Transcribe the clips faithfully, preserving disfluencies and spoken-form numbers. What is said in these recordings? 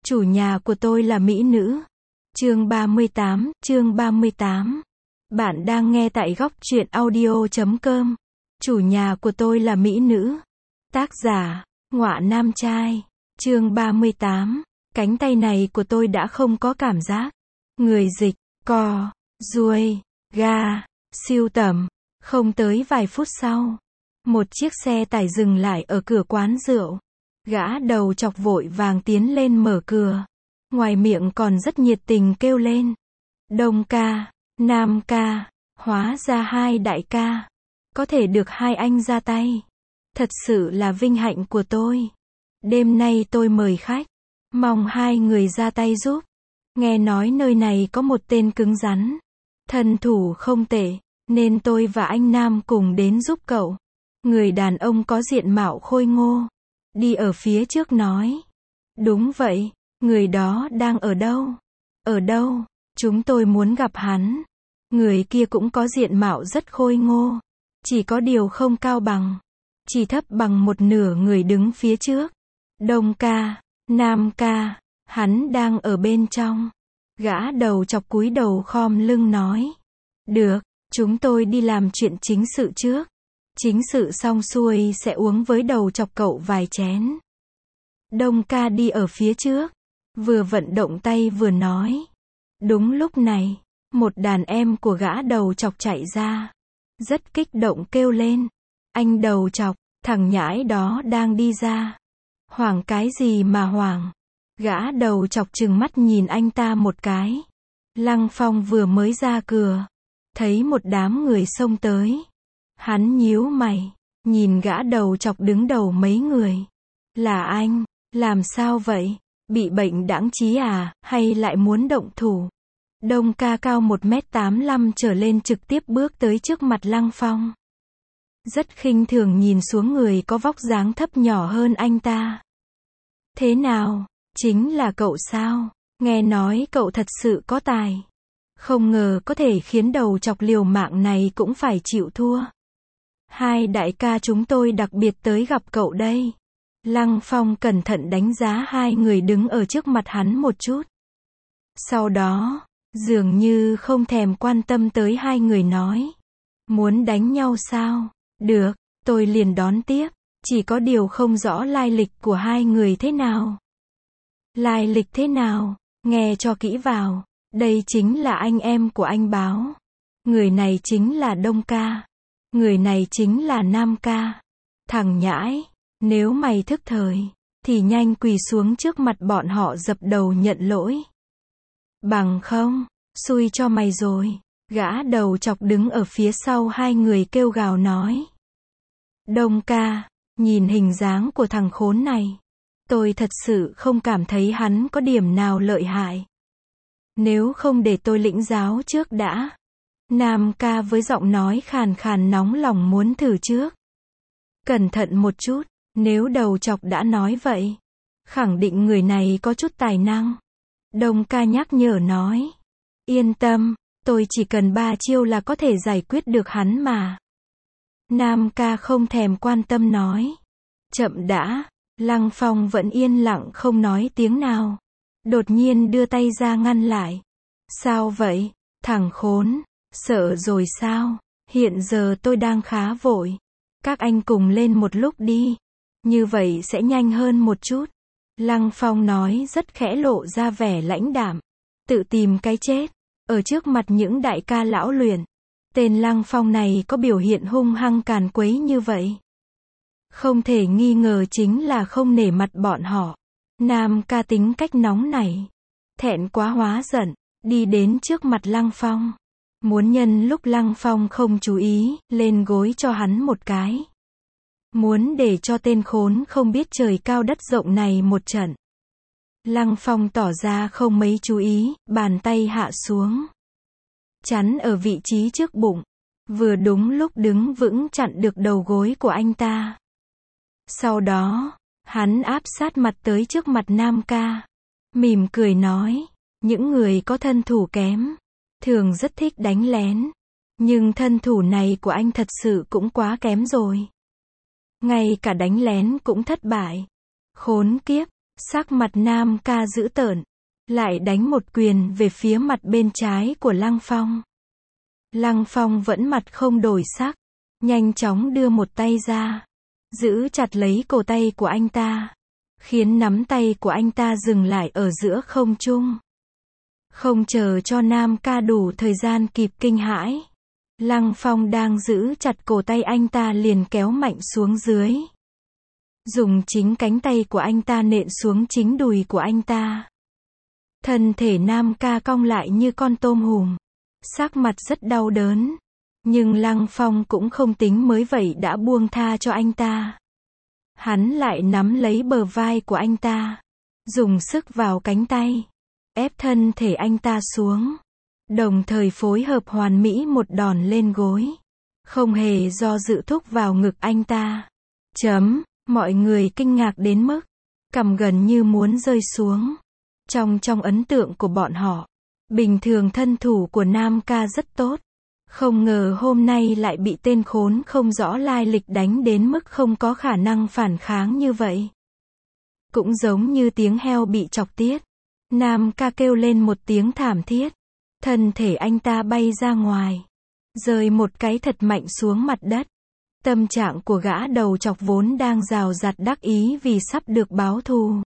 Chủ nhà của tôi là mỹ nữ. Chương ba mươi tám, chương ba mươi tám. Bạn đang nghe tại góc truyện audio chấm com. Chủ nhà của tôi là mỹ nữ. Tác giả, Ngọa Nam Trai. Chương ba mươi tám. Cánh tay này của tôi đã không có cảm giác. Người dịch, co, ruồi, ga, siêu tầm. Không tới vài phút sau, một chiếc xe tải dừng lại ở cửa quán rượu. Gã đầu chọc vội vàng tiến lên mở cửa. Ngoài miệng còn rất nhiệt tình kêu lên. Đông ca, Nam ca, hóa ra hai đại ca. Có thể được hai anh ra tay. Thật sự là vinh hạnh của tôi. Đêm nay tôi mời khách. Mong hai người ra tay giúp. Nghe nói nơi này có một tên cứng rắn. Thân thủ không tệ, nên tôi và anh Nam cùng đến giúp cậu. Người đàn ông có diện mạo khôi ngô. Đi ở phía trước nói. Đúng vậy, người đó đang ở đâu? Ở đâu? Chúng tôi muốn gặp hắn. Người kia cũng có diện mạo rất khôi ngô. Chỉ có điều không cao bằng. Chỉ thấp bằng một nửa người đứng phía trước. Đông ca, Nam ca, hắn đang ở bên trong. Gã đầu chọc cúi đầu khom lưng nói. Được, chúng tôi đi làm chuyện chính sự trước. Chính sự xong xuôi sẽ uống với đầu chọc cậu vài chén. Đông ca đi ở phía trước. Vừa vận động tay vừa nói. Đúng lúc này, một đàn em của gã đầu chọc chạy ra. Rất kích động kêu lên. Anh đầu chọc, thằng nhãi đó đang đi ra. Hoảng cái gì mà hoảng? Gã đầu chọc trừng mắt nhìn anh ta một cái. Lăng Phong vừa mới ra cửa. Thấy một đám người xông tới. Hắn nhíu mày. Nhìn gã đầu chọc đứng đầu mấy người. Là anh, làm sao vậy? Bị bệnh đãng trí à, hay lại muốn động thủ? Đông ca cao một mét tám mươi lăm trở lên trực tiếp bước tới trước mặt Lăng Phong. Rất khinh thường nhìn xuống người có vóc dáng thấp nhỏ hơn anh ta. Thế nào? Chính là cậu sao? Nghe nói cậu thật sự có tài. Không ngờ có thể khiến đầu chọc liều mạng này cũng phải chịu thua. Hai đại ca chúng tôi đặc biệt tới gặp cậu đây. Lăng Phong cẩn thận đánh giá hai người đứng ở trước mặt hắn một chút. Sau đó, dường như không thèm quan tâm tới hai người nói. Muốn đánh nhau sao? Được, tôi liền đón tiếp. Chỉ có điều không rõ lai lịch của hai người thế nào. Lai lịch thế nào? Nghe cho kỹ vào. Đây chính là anh em của anh Báo. Người này chính là Đông ca. Người này chính là Nam ca. Thằng nhãi, nếu mày thức thời, thì nhanh quỳ xuống trước mặt bọn họ dập đầu nhận lỗi. Bằng không, xui cho mày rồi. Gã đầu chọc đứng ở phía sau hai người kêu gào nói. Đông ca, nhìn hình dáng của thằng khốn này. Tôi thật sự không cảm thấy hắn có điểm nào lợi hại. Nếu không để tôi lĩnh giáo trước đã. Nam ca với giọng nói khàn khàn nóng lòng muốn thử trước. Cẩn thận một chút, nếu đầu chọc đã nói vậy. Khẳng định người này có chút tài năng. Đông ca nhắc nhở nói. Yên tâm, tôi chỉ cần ba chiêu là có thể giải quyết được hắn mà. Nam ca không thèm quan tâm nói. Chậm đã, Lăng Phong vẫn yên lặng không nói tiếng nào. Đột nhiên đưa tay ra ngăn lại. Sao vậy, thằng khốn, sợ rồi sao? Hiện giờ tôi đang khá vội. Các anh cùng lên một lúc đi. Như vậy sẽ nhanh hơn một chút. Lăng Phong nói rất khẽ lộ ra vẻ lãnh đạm. Tự tìm cái chết. Ở trước mặt những đại ca lão luyện. Tên Lăng Phong này có biểu hiện hung hăng càn quấy như vậy. Không thể nghi ngờ chính là không nể mặt bọn họ. Nam ca tính cách nóng này. Thẹn quá hóa giận. Đi đến trước mặt Lăng Phong. Muốn nhân lúc Lăng Phong không chú ý, lên gối cho hắn một cái. Muốn để cho tên khốn không biết trời cao đất rộng này một trận. Lăng Phong tỏ ra không mấy chú ý, bàn tay hạ xuống. Chắn ở vị trí trước bụng. Vừa đúng lúc đứng vững chặn được đầu gối của anh ta. Sau đó, hắn áp sát mặt tới trước mặt Nam ca. Mỉm cười nói, những người có thân thủ kém, thường rất thích đánh lén. Nhưng thân thủ này của anh thật sự cũng quá kém rồi. Ngay cả đánh lén cũng thất bại. Khốn kiếp, Sắc mặt Nam ca dữ tợn, lại đánh một quyền về phía mặt bên trái của Lăng Phong. Lăng Phong vẫn mặt không đổi sắc, nhanh chóng đưa một tay ra, giữ chặt lấy cổ tay của anh ta, khiến nắm tay của anh ta dừng lại ở giữa không trung. Không chờ cho Nam ca đủ thời gian kịp kinh hãi, Lăng Phong đang giữ chặt cổ tay anh ta liền kéo mạnh xuống dưới. Dùng chính cánh tay của anh ta nện xuống chính đùi của anh ta. Thân thể Nam ca cong lại như con tôm hùm, sắc mặt rất đau đớn. Nhưng Lăng Phong cũng không tính mới vậy đã buông tha cho anh ta. Hắn lại nắm lấy bờ vai của anh ta, dùng sức vào cánh tay, ép thân thể anh ta xuống, đồng thời phối hợp hoàn mỹ một đòn lên gối, không hề do dự thúc vào ngực anh ta. Chấm, mọi người kinh ngạc đến mức cằm gần như muốn rơi xuống. Trong trong ấn tượng của bọn họ, bình thường thân thủ của Nam ca rất tốt, không ngờ hôm nay lại bị tên khốn không rõ lai lịch đánh đến mức không có khả năng phản kháng như vậy. Cũng giống như tiếng heo bị chọc tiết, Nam ca kêu lên một tiếng thảm thiết, thân thể anh ta bay ra ngoài, rơi một cái thật mạnh xuống mặt đất. Tâm trạng của gã đầu chọc vốn đang rào rạt đắc ý vì sắp được báo thù.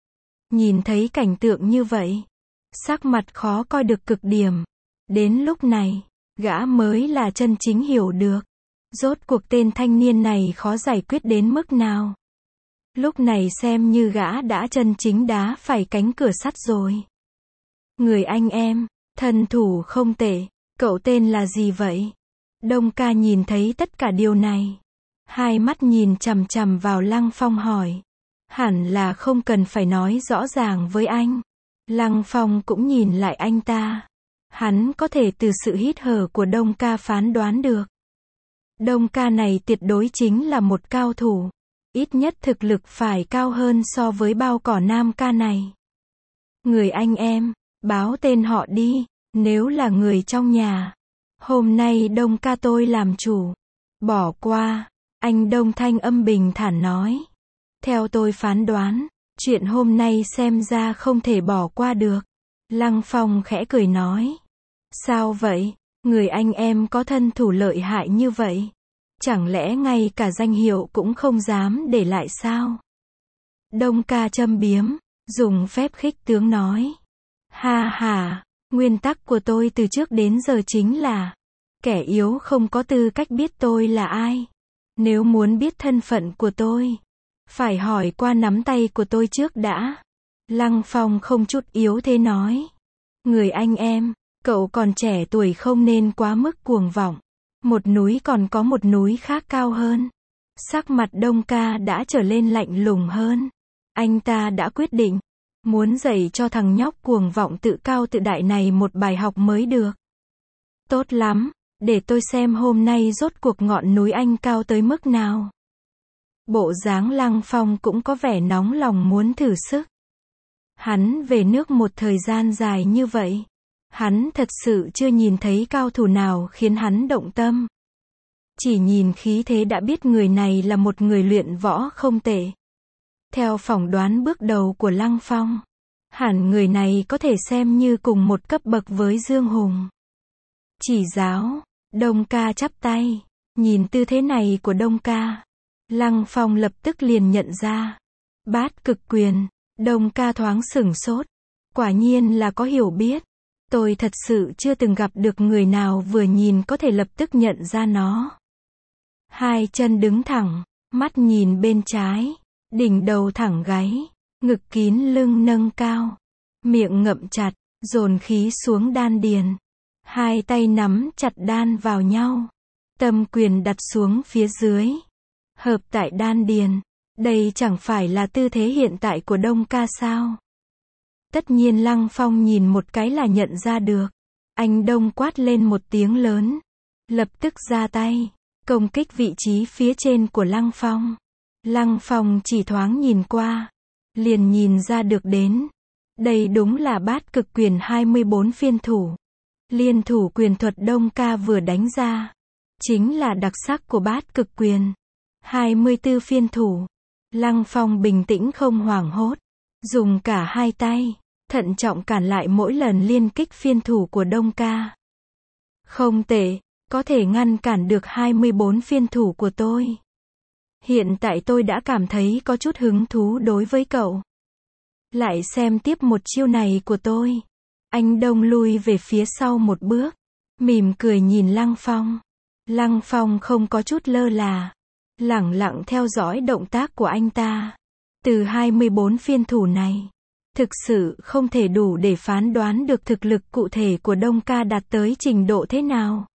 Nhìn thấy cảnh tượng như vậy, sắc mặt khó coi được cực điểm. Đến lúc này, gã mới là chân chính hiểu được, rốt cuộc tên thanh niên này khó giải quyết đến mức nào. Lúc này xem như gã đã chân chính đá phải cánh cửa sắt rồi. Người anh em, thân thủ không tệ, cậu tên là gì vậy? Đông ca nhìn thấy tất cả điều này, hai mắt nhìn chằm chằm vào Lăng Phong hỏi. Hẳn là không cần phải nói rõ ràng với anh. Lăng Phong cũng nhìn lại anh ta. Hắn có thể từ sự hít hở của Đông ca phán đoán được. Đông ca này tuyệt đối chính là một cao thủ. Ít nhất thực lực phải cao hơn so với bao cỏ Nam ca này. Người anh em, báo tên họ đi, nếu là người trong nhà. Hôm nay Đông ca tôi làm chủ. Bỏ qua, anh Đông thanh âm bình thản nói. Theo tôi phán đoán, chuyện hôm nay xem ra không thể bỏ qua được. Lăng Phong khẽ cười nói. Sao vậy? Người anh em có thân thủ lợi hại như vậy? Chẳng lẽ ngay cả danh hiệu cũng không dám để lại sao? Đông ca châm biếm, dùng phép khích tướng nói. Ha ha, nguyên tắc của tôi từ trước đến giờ chính là kẻ yếu không có tư cách biết tôi là ai. Nếu muốn biết thân phận của tôi, phải hỏi qua nắm tay của tôi trước đã. Lăng Phong không chút yếu thế nói. Người anh em, cậu còn trẻ tuổi không nên quá mức cuồng vọng. Một núi còn có một núi khác cao hơn. Sắc mặt Đông ca đã trở lên lạnh lùng hơn. Anh ta đã quyết định, muốn dạy cho thằng nhóc cuồng vọng tự cao tự đại này một bài học mới được. Tốt lắm, để tôi xem hôm nay rốt cuộc ngọn núi anh cao tới mức nào. Bộ dáng Lăng Phong cũng có vẻ nóng lòng muốn thử sức. Hắn về nước một thời gian dài như vậy, hắn thật sự chưa nhìn thấy cao thủ nào khiến hắn động tâm. Chỉ nhìn khí thế đã biết người này là một người luyện võ không tệ. Theo phỏng đoán bước đầu của Lăng Phong, hẳn người này có thể xem như cùng một cấp bậc với Dương Hùng. Chỉ giáo, Đông ca chắp tay, nhìn tư thế này của Đông ca, Lăng Phong lập tức liền nhận ra. Bát cực quyền, Đông ca thoáng sửng sốt, quả nhiên là có hiểu biết. Tôi thật sự chưa từng gặp được người nào vừa nhìn có thể lập tức nhận ra nó. Hai chân đứng thẳng, mắt nhìn bên trái, đỉnh đầu thẳng gáy, ngực kín lưng nâng cao, miệng ngậm chặt, dồn khí xuống đan điền. Hai tay nắm chặt đan vào nhau, tâm quyền đặt xuống phía dưới, hợp tại đan điền. Đây chẳng phải là tư thế hiện tại của Đông ca sao? Tất nhiên Lăng Phong nhìn một cái là nhận ra được. Anh Đông quát lên một tiếng lớn, lập tức ra tay, công kích vị trí phía trên của Lăng Phong. Lăng Phong chỉ thoáng nhìn qua, liền nhìn ra được đến. Đây đúng là bát cực quyền hai mươi bốn phiên thủ. Liên thủ quyền thuật Đông ca vừa đánh ra, chính là đặc sắc của bát cực quyền. hai mươi tư phiên thủ. Lăng Phong bình tĩnh không hoảng hốt, dùng cả hai tay, thận trọng cản lại mỗi lần liên kích phiên thủ của Đông Ca. Không tệ, có thể ngăn cản được hai mươi bốn phiên thủ của tôi. Hiện tại tôi đã cảm thấy có chút hứng thú đối với cậu. Lại xem tiếp một chiêu này của tôi. Anh Đông lui về phía sau một bước, mỉm cười nhìn Lăng Phong. Lăng Phong không có chút lơ là, lẳng lặng theo dõi động tác của anh ta. Từ hai mươi bốn phiên thủ này, thực sự không thể đủ để phán đoán được thực lực cụ thể của Đông Ca đạt tới trình độ thế nào.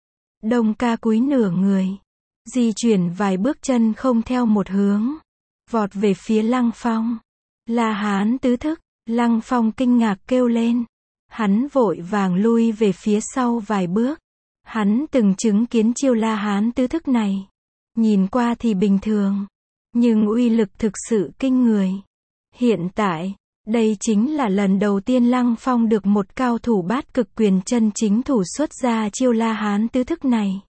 Đông Ca cúi nửa người, di chuyển vài bước chân không theo một hướng, vọt về phía Lăng Phong. La Hán tứ thức, Lăng Phong kinh ngạc kêu lên. Hắn vội vàng lui về phía sau vài bước. Hắn từng chứng kiến chiêu La Hán tứ thức này. Nhìn qua thì bình thường, nhưng uy lực thực sự kinh người. Hiện tại, đây chính là lần đầu tiên Lăng Phong được một cao thủ bát cực quyền chân chính thủ xuất ra chiêu La Hán tứ thức này.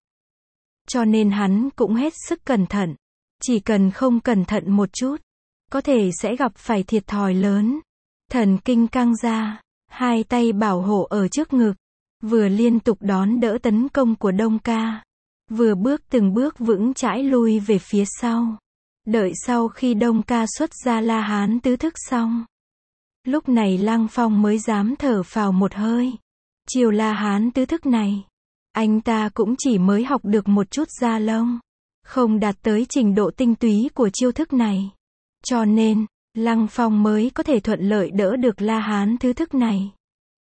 Cho nên hắn cũng hết sức cẩn thận. Chỉ cần không cẩn thận một chút, có thể sẽ gặp phải thiệt thòi lớn. Thần kinh căng ra, hai tay bảo hộ ở trước ngực, vừa liên tục đón đỡ tấn công của Đông Ca, vừa bước từng bước vững chãi lui về phía sau. Đợi sau khi Đông Ca xuất ra La Hán tứ thức xong, lúc này Lăng Phong mới dám thở phào một hơi. Chiêu La Hán tứ thức này, anh ta cũng chỉ mới học được một chút da lông, không đạt tới trình độ tinh túy của chiêu thức này. Cho nên, Lăng Phong mới có thể thuận lợi đỡ được La Hán thứ thức này.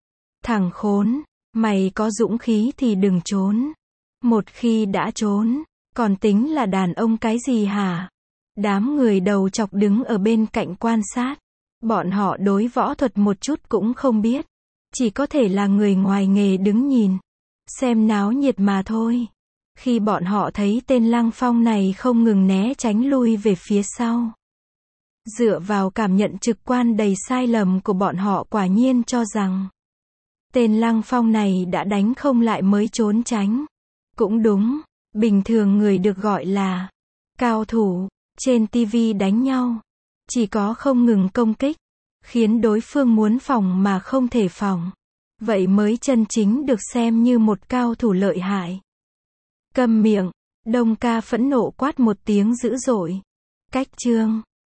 Thằng khốn, mày có dũng khí thì đừng trốn. Một khi đã trốn, còn tính là đàn ông cái gì hả? Đám người đầu chọc đứng ở bên cạnh quan sát. Bọn họ đối võ thuật một chút cũng không biết. Chỉ có thể là người ngoài nghề đứng nhìn, xem náo nhiệt mà thôi. Khi bọn họ thấy tên Lăng Phong này không ngừng né tránh lui về phía sau, dựa vào cảm nhận trực quan đầy sai lầm của bọn họ quả nhiên cho rằng tên Lăng Phong này đã đánh không lại mới trốn tránh. Cũng đúng, bình thường người được gọi là cao thủ, trên ti vi đánh nhau, chỉ có không ngừng công kích, khiến đối phương muốn phòng mà không thể phòng. Vậy mới chân chính được xem như một cao thủ lợi hại. Câm miệng, Đông Ca phẫn nộ quát một tiếng dữ dội. Cách chương